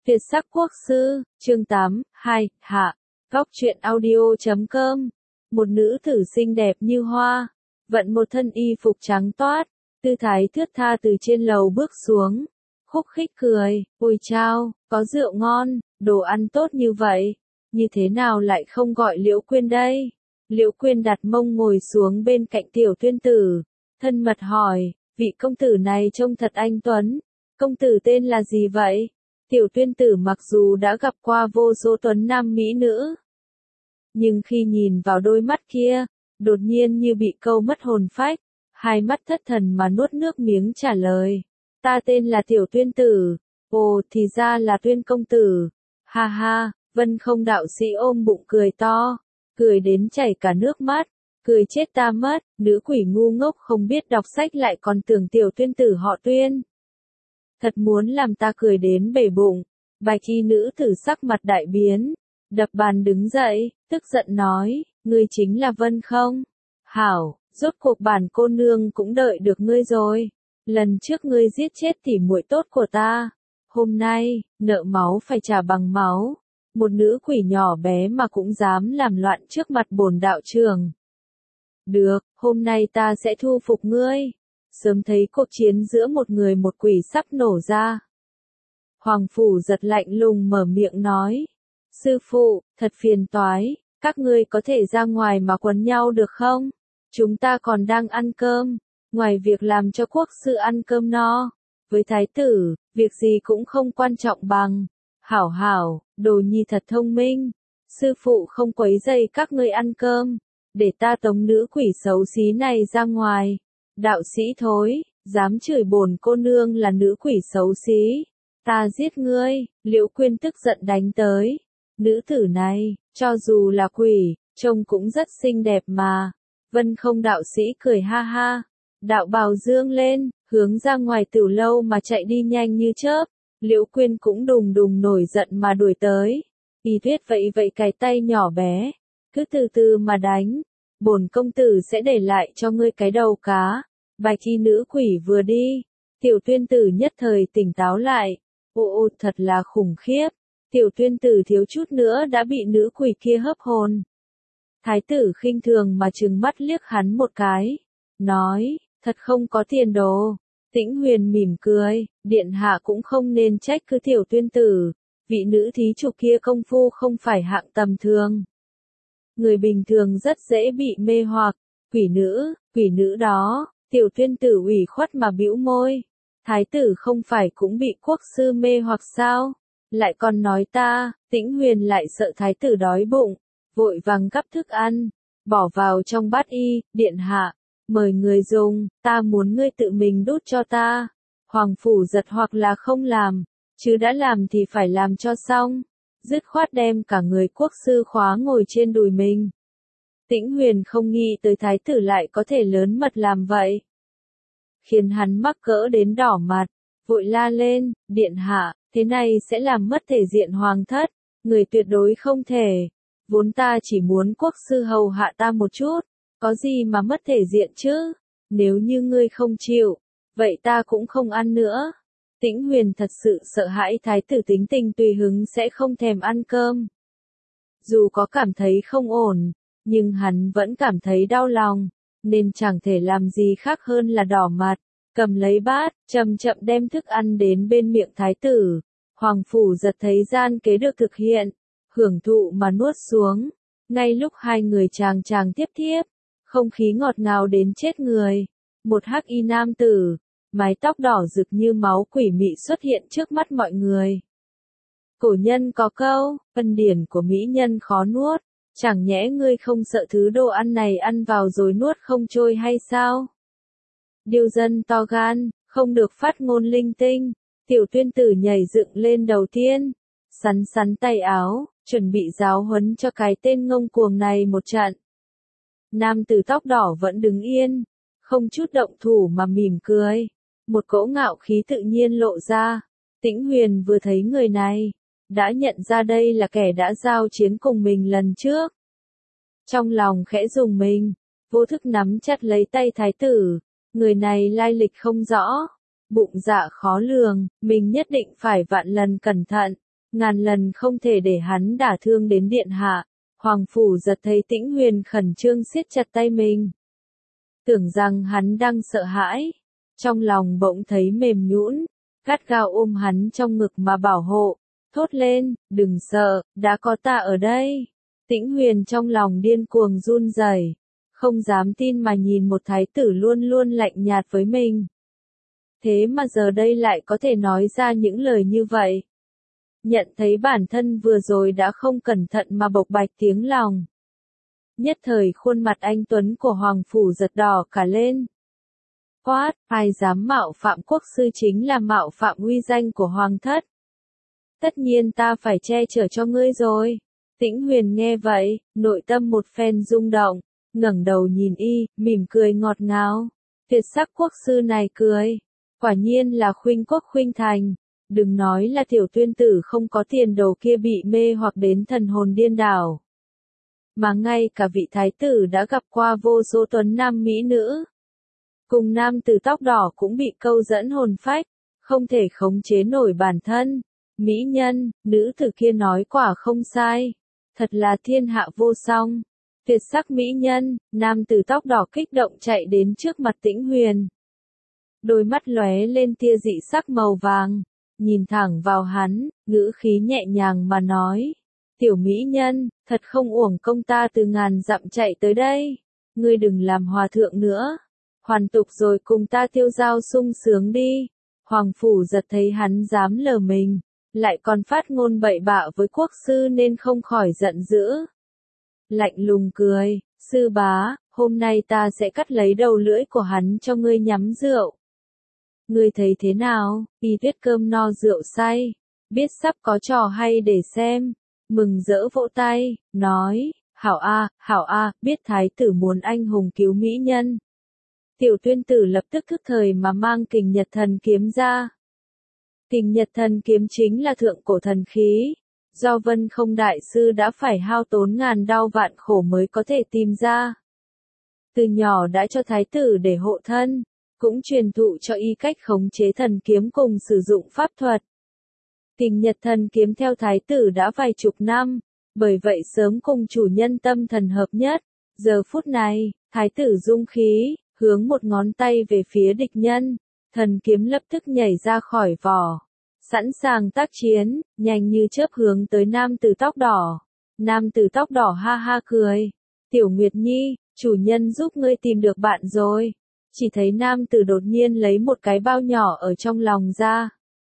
Tuyệt sắc quốc sư, chương 8, 2, hạ. Góc truyện audio.com. Một nữ tử xinh đẹp như hoa, vận một thân y phục trắng toát, tư thái thướt tha từ trên lầu bước xuống, khúc khích cười, ôi chao, có rượu ngon, đồ ăn tốt như vậy, như thế nào lại không gọi Liễu Quyên đây? Liễu Quyên đặt mông ngồi xuống bên cạnh Tiểu Tuyên Tử, thân mật hỏi, vị công tử này trông thật anh tuấn, công tử tên là gì vậy? Tiểu Tuyên Tử mặc dù đã gặp qua vô số tuấn nam mỹ nữ, nhưng khi nhìn vào đôi mắt kia, đột nhiên như bị câu mất hồn phách, hai mắt thất thần mà nuốt nước miếng trả lời. Ta tên là Tiểu Tuyên Tử, ồ thì ra là Tuyên công tử, ha ha, Vân Không đạo sĩ ôm bụng cười to, cười đến chảy cả nước mắt, cười chết ta mất, nữ quỷ ngu ngốc không biết đọc sách lại còn tưởng Tiểu Tuyên Tử họ Tuyên. Thật muốn làm ta cười đến bể bụng. Bạch y nữ tử sắc mặt đại biến, đập bàn đứng dậy, tức giận nói, ngươi chính là Vân Không? Hảo, rốt cuộc bản cô nương cũng đợi được ngươi rồi. Lần trước ngươi giết chết tỉ muội tốt của ta, hôm nay, nợ máu phải trả bằng máu. Một nữ quỷ nhỏ bé mà cũng dám làm loạn trước mặt bổn đạo trưởng. Được, hôm nay ta sẽ thu phục ngươi. Sớm thấy cuộc chiến giữa một người một quỷ sắp nổ ra. Hoàng phủ giật lạnh lùng mở miệng nói. Sư phụ, thật phiền toái, các ngươi có thể ra ngoài mà quấn nhau được không? Chúng ta còn đang ăn cơm, ngoài việc làm cho quốc sư ăn cơm no. Với thái tử, việc gì cũng không quan trọng bằng. Hảo hảo, đồ nhi thật thông minh. Sư phụ không quấy rầy các ngươi ăn cơm, để ta tống nữ quỷ xấu xí này ra ngoài. Đạo sĩ thối, dám chửi bổn cô nương là nữ quỷ xấu xí, ta giết ngươi. Liễu Quyên tức giận đánh tới. Nữ tử này, cho dù là quỷ, trông cũng rất xinh đẹp mà. Vân Không đạo sĩ cười ha ha, đạo bào dương lên, hướng ra ngoài tiểu lâu mà chạy đi nhanh như chớp. Liễu Quyên cũng đùng đùng nổi giận mà đuổi tới. Y Tuyết vậy cái tay nhỏ bé, cứ từ từ mà đánh. Bổn công tử sẽ để lại cho ngươi cái đầu cá. Bạch y nữ quỷ vừa đi, Tiểu Tuyên Tử nhất thời tỉnh táo lại. Ô thật là khủng khiếp. Tiểu Tuyên Tử thiếu chút nữa đã bị nữ quỷ kia hấp hồn. Thái tử khinh thường mà trừng mắt liếc hắn một cái, nói, thật không có tiền đồ. Tĩnh Huyền mỉm cười, điện hạ cũng không nên trách cứ Tiểu Tuyên Tử, vị nữ thí chủ kia công phu không phải hạng tầm thường. Người bình thường rất dễ bị mê hoặc, quỷ nữ đó. Tiểu Tuyên Tử ủy khuất mà bĩu môi. Thái tử không phải cũng bị quốc sư mê hoặc sao? Lại còn nói ta. Tĩnh Huyền lại sợ thái tử đói bụng, vội vàng gắp thức ăn, bỏ vào trong bát y. Điện hạ, mời người dùng, ta muốn ngươi tự mình đút cho ta. Hoàng phủ giật hoặc là không làm, chứ đã làm thì phải làm cho xong. Dứt khoát đem cả người quốc sư khóa ngồi trên đùi mình. Tĩnh Huyền không nghĩ tới thái tử lại có thể lớn mật làm vậy, khiến hắn mắc cỡ đến đỏ mặt, vội la lên, điện hạ, thế này sẽ làm mất thể diện hoàng thất, người tuyệt đối không thể. Vốn ta chỉ muốn quốc sư hầu hạ ta một chút, có gì mà mất thể diện chứ? Nếu như ngươi không chịu, vậy ta cũng không ăn nữa. Tĩnh Huyền thật sự sợ hãi thái tử tính tình tùy hứng sẽ không thèm ăn cơm. Dù có cảm thấy không ổn, nhưng hắn vẫn cảm thấy đau lòng, nên chẳng thể làm gì khác hơn là đỏ mặt, cầm lấy bát, chậm chậm đem thức ăn đến bên miệng thái tử. Hoàng phủ giật thấy gian kế được thực hiện, hưởng thụ mà nuốt xuống. Ngay lúc hai người chàng tiếp thiếp, không khí ngọt ngào đến chết người. Một hắc y nam tử, mái tóc đỏ rực như máu quỷ mị xuất hiện trước mắt mọi người. Cổ nhân có câu, ân điển của mỹ nhân khó nuốt, chẳng nhẽ ngươi không sợ thứ đồ ăn này ăn vào rồi nuốt không trôi hay sao? Điêu dân to gan, không được phát ngôn linh tinh. Tiểu Tuyên Tử nhảy dựng lên đầu tiên, sắn tay áo, chuẩn bị giáo huấn cho cái tên ngông cuồng này một trận. Nam tử tóc đỏ vẫn đứng yên, không chút động thủ mà mỉm cười. Một cỗ ngạo khí tự nhiên lộ ra. Tĩnh Huyền vừa thấy người này, đã nhận ra đây là kẻ đã giao chiến cùng mình lần trước. Trong lòng khẽ rùng mình, vô thức nắm chặt lấy tay thái tử. Người này lai lịch không rõ, bụng dạ khó lường, mình nhất định phải vạn lần cẩn thận. ngàn lần không thể để hắn đả thương đến điện hạ. Hoàng Phủ Giật thấy Tĩnh Huyền khẩn trương siết chặt tay mình. Tưởng rằng hắn đang sợ hãi, trong lòng bỗng thấy mềm nhũn, gắt gao ôm hắn trong ngực mà bảo hộ, thốt lên, đừng sợ, đã có ta ở đây. Tĩnh Huyền trong lòng điên cuồng run rẩy, không dám tin mà nhìn một thái tử luôn luôn lạnh nhạt với mình. Thế mà giờ đây lại có thể nói ra những lời như vậy. Nhận thấy bản thân vừa rồi đã không cẩn thận mà bộc bạch tiếng lòng. Nhất thời khuôn mặt anh tuấn của Hoàng Phủ Giật đỏ cả lên. Quát, ai dám mạo phạm quốc sư chính là mạo phạm uy danh của Hoàng thất. Tất nhiên ta phải che chở cho ngươi rồi. Tĩnh Huyền nghe vậy, nội tâm một phen rung động, ngẩng đầu nhìn y, mỉm cười ngọt ngào. Tuyệt sắc quốc sư này cười, quả nhiên là khuynh quốc khuynh thành. Đừng nói là tiểu tuyên tử không có tiền đồ kia bị mê hoặc đến thần hồn điên đảo. Mà ngay cả vị thái tử đã gặp qua vô số tuấn nam mỹ nữ. Cùng nam tử tóc đỏ cũng bị câu dẫn hồn phách, không thể khống chế nổi bản thân. Mỹ nhân, nữ tử kia nói quả không sai. Thật là thiên hạ vô song. Tuyệt sắc mỹ nhân, nam tử tóc đỏ kích động chạy đến trước mặt Tĩnh Huyền. Đôi mắt lóe lên tia dị sắc màu vàng, nhìn thẳng vào hắn, ngữ khí nhẹ nhàng mà nói. Tiểu mỹ nhân, thật không uổng công ta từ ngàn dặm chạy tới đây. Ngươi đừng làm hòa thượng nữa. Hoàn tục rồi cùng ta tiêu giao sung sướng đi. Hoàng Phủ Giật thấy hắn dám lờ mình, lại còn phát ngôn bậy bạ với quốc sư nên không khỏi giận dữ. Lạnh lùng cười, sư bá, hôm nay ta sẽ cắt lấy đầu lưỡi của hắn cho ngươi nhắm rượu. Ngươi thấy thế nào? Y Tuyết cơm no rượu say, biết sắp có trò hay để xem, mừng rỡ vỗ tay, nói, hảo a, biết thái tử muốn anh hùng cứu mỹ nhân. Tiểu Tuyên tử lập tức thức thời mà mang Kình Nhật Thần kiếm ra. Kình Nhật Thần kiếm chính là thượng cổ thần khí, do Vân Không đại sư đã phải hao tốn ngàn đau vạn khổ mới có thể tìm ra. Từ nhỏ đã cho thái tử để hộ thân, cũng truyền thụ cho y cách khống chế thần kiếm cùng sử dụng pháp thuật. Kình Nhật Thần kiếm theo thái tử đã vài chục năm, bởi vậy sớm cùng chủ nhân tâm thần hợp nhất. Giờ phút này, thái tử dung khí, hướng một ngón tay về phía địch nhân, thần kiếm lập tức nhảy ra khỏi vỏ, sẵn sàng tác chiến, nhanh như chớp hướng tới nam tử tóc đỏ. Nam tử tóc đỏ ha ha cười, Tiểu Nguyệt Nhi, chủ nhân giúp ngươi tìm được bạn rồi. Chỉ thấy nam tử đột nhiên lấy một cái bao nhỏ ở trong lòng ra.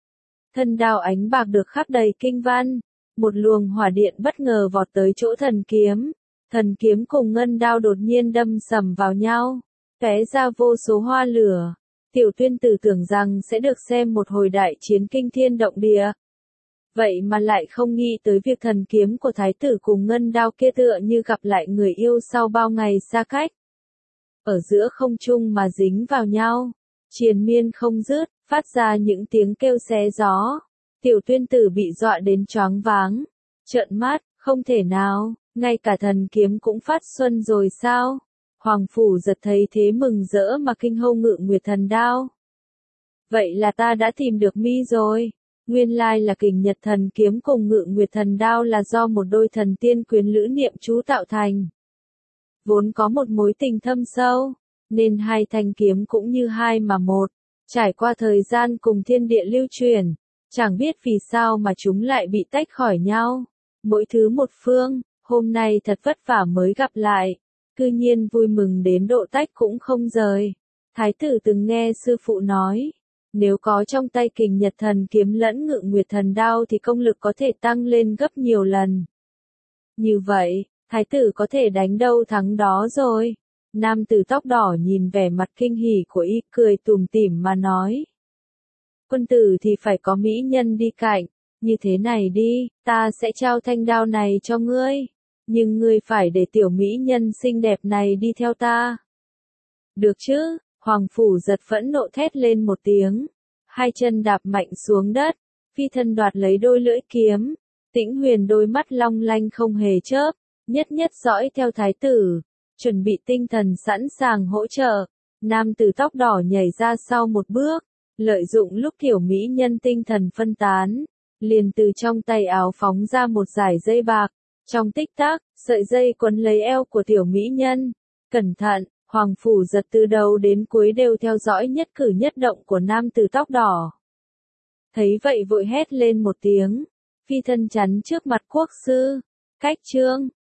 Thân đao ánh bạc được khắc đầy kinh văn, một luồng hỏa điện bất ngờ vọt tới chỗ thần kiếm. Thần kiếm cùng ngân đao đột nhiên đâm sầm vào nhau, tóe ra vô số hoa lửa. Tiểu Tuyên tử tưởng rằng sẽ được xem một hồi đại chiến kinh thiên động địa. Vậy mà lại không nghĩ tới việc thần kiếm của thái tử cùng ngân đao kia tựa như gặp lại người yêu sau bao ngày xa cách. Ở giữa không trung mà dính vào nhau, triền miên không dứt, phát ra những tiếng kêu xé gió. Tiểu Tuyên tử bị dọa đến choáng váng, trợn mắt, không thể nào, ngay cả thần kiếm cũng phát xuân rồi sao? Hoàng Phủ Giật thấy thế mừng rỡ mà kinh hô Ngự Nguyệt Thần đao. Vậy là ta đã tìm được mi rồi. Nguyên lai là Kình Nhật Thần kiếm cùng Ngự Nguyệt Thần đao là do một đôi thần tiên quyến lữ niệm chú tạo thành. Vốn có một mối tình thâm sâu, nên hai thanh kiếm cũng như hai mà một. Trải qua thời gian cùng thiên địa lưu truyền, chẳng biết vì sao mà chúng lại bị tách khỏi nhau. Mỗi thứ một phương, hôm nay thật vất vả mới gặp lại. Cư nhiên vui mừng đến độ tách cũng không rời. Thái tử từng nghe sư phụ nói, nếu có trong tay Kình Nhật Thần kiếm lẫn Ngự Nguyệt Thần đao thì công lực có thể tăng lên gấp nhiều lần. Như vậy, thái tử có thể đánh đâu thắng đó rồi. Nam tử tóc đỏ nhìn vẻ mặt kinh hỉ của y, cười tủm tỉm mà nói. Quân tử thì phải có mỹ nhân đi cạnh, như thế này đi, ta sẽ trao thanh đao này cho ngươi. Nhưng ngươi phải để tiểu mỹ nhân xinh đẹp này đi theo ta. Được chứ? Hoàng Phủ Giật phẫn nộ thét lên một tiếng, hai chân đạp mạnh xuống đất, phi thân đoạt lấy đôi lưỡi kiếm. Tĩnh Huyền đôi mắt long lanh không hề chớp, nhất nhất dõi theo thái tử, chuẩn bị tinh thần sẵn sàng hỗ trợ. Nam tử tóc đỏ nhảy ra sau một bước, lợi dụng lúc tiểu mỹ nhân tinh thần phân tán, liền từ trong tay áo phóng ra một dải dây bạc. Trong tích tắc, sợi dây quấn lấy eo của tiểu mỹ nhân. Cẩn thận, Hoàng Phủ Giật từ đầu đến cuối đều theo dõi nhất cử nhất động của nam tử tóc đỏ. Thấy vậy vội hét lên một tiếng, phi thân chắn trước mặt quốc sư. Cách chương